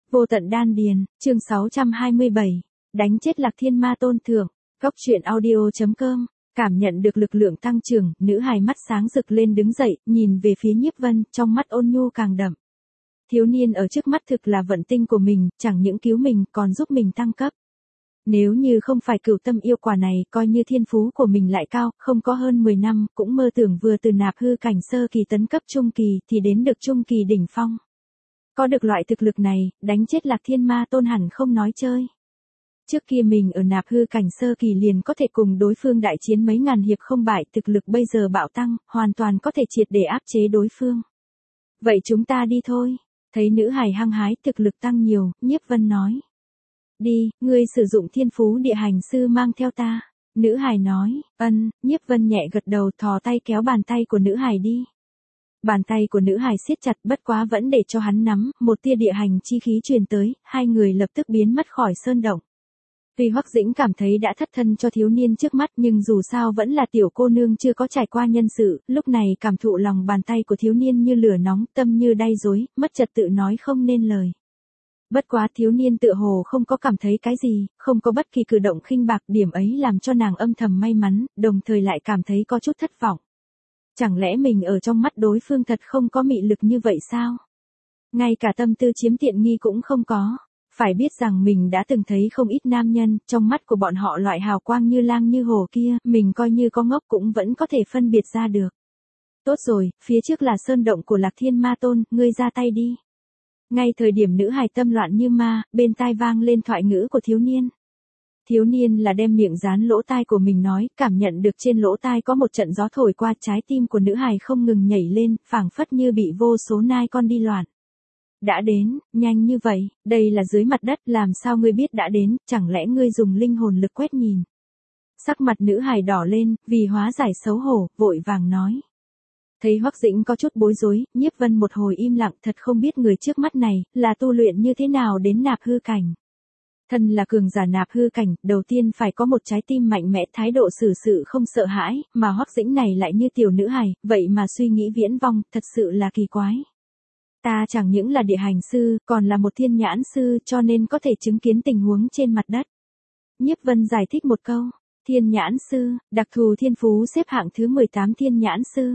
Vô tận đan điền, chương 627, đánh chết Lạc Thiên Ma Tôn thượng. Góc truyện audio.com, cảm nhận được lực lượng tăng trưởng, nữ hài mắt sáng rực lên đứng dậy, nhìn về phía Nhiếp Vân, trong mắt ôn nhu càng đậm. Thiếu niên ở trước mắt thực là vận tinh của mình, chẳng những cứu mình, còn giúp mình tăng cấp. Nếu như không phải cửu tâm yêu quả này, coi như thiên phú của mình lại cao, không có hơn 10 năm, cũng mơ tưởng vừa từ nạp hư cảnh sơ kỳ tấn cấp trung kỳ, thì đến được trung kỳ đỉnh phong. Có được loại thực lực này, đánh chết Lạc Thiên Ma Tôn hẳn không nói chơi. Trước kia mình ở nạp hư cảnh sơ kỳ liền có thể cùng đối phương đại chiến mấy ngàn hiệp không bại, thực lực bây giờ bạo tăng, hoàn toàn có thể triệt để áp chế đối phương. Vậy chúng ta đi thôi. Thấy nữ hài hăng hái, thực lực tăng nhiều, Nhiếp Vân nói. Đi, ngươi sử dụng thiên phú địa hành sư mang theo ta. Nữ hài nói, Nhiếp Vân nhẹ gật đầu, thò tay kéo bàn tay của nữ hài đi. Bàn tay của nữ hài siết chặt, bất quá vẫn để cho hắn nắm, một tia địa hành chi khí truyền tới, hai người lập tức biến mất khỏi sơn động. Tuy Hoắc Dĩnh cảm thấy đã thất thân cho thiếu niên trước mắt, nhưng dù sao vẫn là tiểu cô nương chưa có trải qua nhân sự, lúc này cảm thụ lòng bàn tay của thiếu niên như lửa nóng, tâm như đay dối, mất trật tự nói không nên lời. Bất quá thiếu niên tựa hồ không có cảm thấy cái gì, không có bất kỳ cử động khinh bạc, điểm ấy làm cho nàng âm thầm may mắn, đồng thời lại cảm thấy có chút thất vọng. Chẳng lẽ mình ở trong mắt đối phương thật không có mị lực như vậy sao? Ngay cả tâm tư chiếm tiện nghi cũng không có. Phải biết rằng mình đã từng thấy không ít nam nhân, trong mắt của bọn họ loại hào quang như lang như hồ kia, mình coi như có ngốc cũng vẫn có thể phân biệt ra được. Tốt rồi, phía trước là sơn động của Lạc Thiên Ma Tôn, ngươi ra tay đi. Ngay thời điểm nữ hài tâm loạn như ma, bên tai vang lên thoại ngữ của thiếu niên. Thiếu niên là đem miệng dán lỗ tai của mình nói, cảm nhận được trên lỗ tai có một trận gió thổi qua, trái tim của nữ hài không ngừng nhảy lên, phảng phất như bị vô số nai con đi loạn. Đã đến, nhanh như vậy, đây là dưới mặt đất, làm sao ngươi biết đã đến, chẳng lẽ ngươi dùng linh hồn lực quét nhìn. Sắc mặt nữ hài đỏ lên, vì hóa giải xấu hổ, vội vàng nói. Thấy Hoắc Dĩnh có chút bối rối, Nhiếp Vân một hồi im lặng, thật không biết người trước mắt này, là tu luyện như thế nào đến nạp hư cảnh. Thân là cường giả nạp hư cảnh, đầu tiên phải có một trái tim mạnh mẽ, thái độ xử sự không sợ hãi, mà Hoắc Dĩnh này lại như tiểu nữ hài, vậy mà suy nghĩ viễn vong, thật sự là kỳ quái. Ta chẳng những là địa hành sư, còn là một thiên nhãn sư, cho nên có thể chứng kiến tình huống trên mặt đất. Nhiếp Vân giải thích một câu, thiên nhãn sư, đặc thù thiên phú xếp hạng thứ 18 thiên nhãn sư.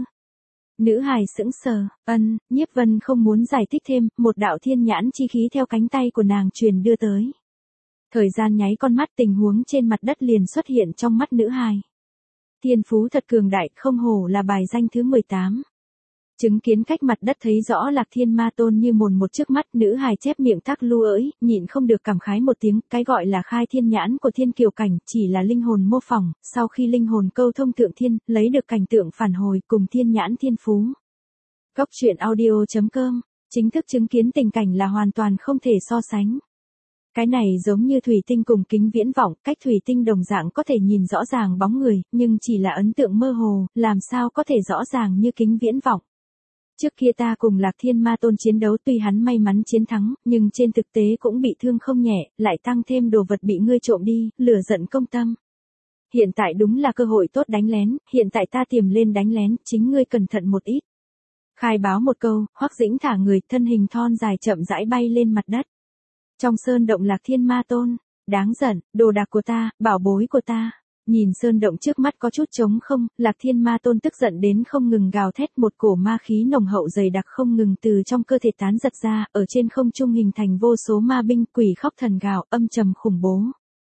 Nữ hài sững sờ, Nhiếp Vân không muốn giải thích thêm, một đạo thiên nhãn chi khí theo cánh tay của nàng truyền đưa tới. Thời gian nháy con mắt, tình huống trên mặt đất liền xuất hiện trong mắt nữ hài. Thiên phú thật cường đại, không hổ là bài danh thứ 18. Chứng kiến cách mặt đất thấy rõ Lạc Thiên Ma Tôn như mồn một trước mắt, nữ hài chép miệng thắc lưu ỡi, nhịn không được cảm khái một tiếng, cái gọi là khai thiên nhãn của thiên kiều cảnh, chỉ là linh hồn mô phỏng, sau khi linh hồn câu thông thượng thiên, lấy được cảnh tượng phản hồi cùng thiên nhãn thiên phú. Góc truyện audio.com, chính thức chứng kiến tình cảnh là hoàn toàn không thể so sánh. Cái này giống như thủy tinh cùng kính viễn vọng, cách thủy tinh đồng dạng có thể nhìn rõ ràng bóng người, nhưng chỉ là ấn tượng mơ hồ, làm sao có thể rõ ràng như kính viễn vọng. Trước kia ta cùng Lạc Thiên Ma Tôn chiến đấu, tuy hắn may mắn chiến thắng, nhưng trên thực tế cũng bị thương không nhẹ, lại tăng thêm đồ vật bị ngươi trộm đi, lửa giận công tâm. Hiện tại đúng là cơ hội tốt đánh lén, hiện tại ta tiềm lên đánh lén, chính ngươi cẩn thận một ít. Khai báo một câu, Hoắc Dĩnh thả người, thân hình thon dài chậm rãi bay lên mặt đất. Trong sơn động Lạc Thiên Ma Tôn, đáng giận, đồ đạc của ta, bảo bối của ta. Nhìn sơn động trước mắt có chút trống không, Lạc Thiên Ma Tôn tức giận đến không ngừng gào thét, một cổ ma khí nồng hậu dày đặc không ngừng từ trong cơ thể tán giật ra, ở trên không trung hình thành vô số ma binh, quỷ khóc thần gào, âm trầm khủng bố.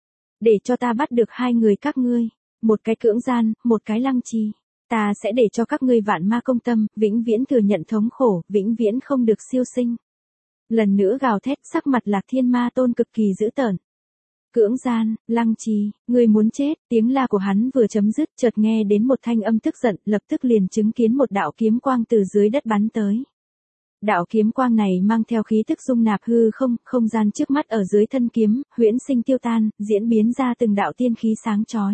Để cho ta bắt được hai người các ngươi, một cái cưỡng gian, một cái lăng trì. Ta sẽ để cho các ngươi vạn ma công tâm, vĩnh viễn thừa nhận thống khổ, vĩnh viễn không được siêu sinh. Lần nữa gào thét, sắc mặt Lạc Thiên Ma Tôn cực kỳ dữ tợn. Cưỡng gian, lăng trì, ngươi muốn chết, tiếng la của hắn vừa chấm dứt, chợt nghe đến một thanh âm tức giận, lập tức liền chứng kiến một đạo kiếm quang từ dưới đất bắn tới. Đạo kiếm quang này mang theo khí tức dung nạp hư không, không gian trước mắt ở dưới thân kiếm, huyễn sinh tiêu tan, diễn biến ra từng đạo tiên khí sáng chói.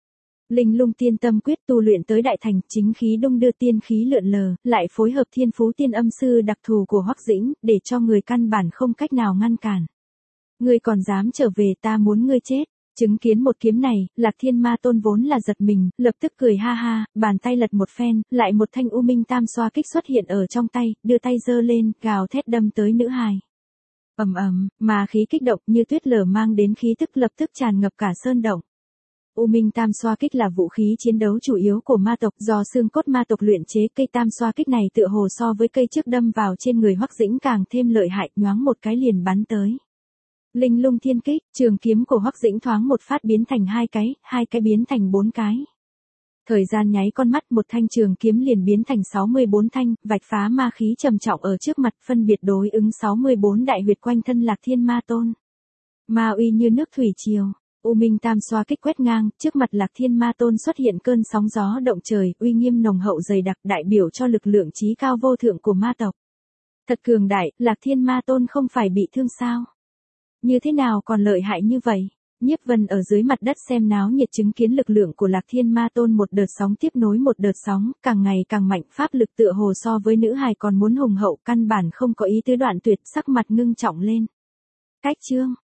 Linh Lung Tiên Tâm Quyết tu luyện tới đại thành, chính khí đung đưa, tiên khí lượn lờ, lại phối hợp thiên phú tiên âm sư đặc thù của Hoắc Dĩnh, để cho người căn bản không cách nào ngăn cản. Ngươi còn dám trở về, ta muốn ngươi chết. Chứng kiến một kiếm này, Lạc Thiên Ma Tôn vốn là giật mình, lập tức cười ha ha, bàn tay lật một phen, lại một thanh U Minh Tam Xoa kích xuất hiện ở trong tay, đưa tay giơ lên, gào thét đâm tới nữ hài. Ầm ầm, ma khí kích động như tuyết lở mang đến khí tức lập tức tràn ngập cả sơn động. U Minh Tam Xoa Kích là vũ khí chiến đấu chủ yếu của ma tộc, do xương cốt ma tộc luyện chế. Cây Tam Xoa Kích này tựa hồ so với cây trước đâm vào trên người Hoắc Dĩnh càng thêm lợi hại, nhoáng một cái liền bắn tới. Linh Lung Thiên Kích, trường kiếm của Hoắc Dĩnh thoáng một phát biến thành hai cái biến thành 4 cái. Thời gian nháy con mắt, một thanh trường kiếm liền biến thành 64 thanh, vạch phá ma khí trầm trọng ở trước mặt, phân biệt đối ứng 64 đại huyệt quanh thân Lạc Thiên Ma Tôn. Ma uy như nước thủy triều, U Minh Tam Xoa Kích quét ngang, trước mặt Lạc Thiên Ma Tôn xuất hiện cơn sóng gió động trời, uy nghiêm nồng hậu dày đặc, đại biểu cho lực lượng chí cao vô thượng của ma tộc. Thật cường đại, Lạc Thiên Ma Tôn không phải bị thương sao? Như thế nào còn lợi hại như vậy? Nhiếp Vân ở dưới mặt đất xem náo nhiệt chứng kiến lực lượng của Lạc Thiên Ma Tôn một đợt sóng tiếp nối một đợt sóng, càng ngày càng mạnh, pháp lực tựa hồ so với nữ hài còn muốn hùng hậu, căn bản không có ý tứ đoạn tuyệt, sắc mặt ngưng trọng lên. Cách chương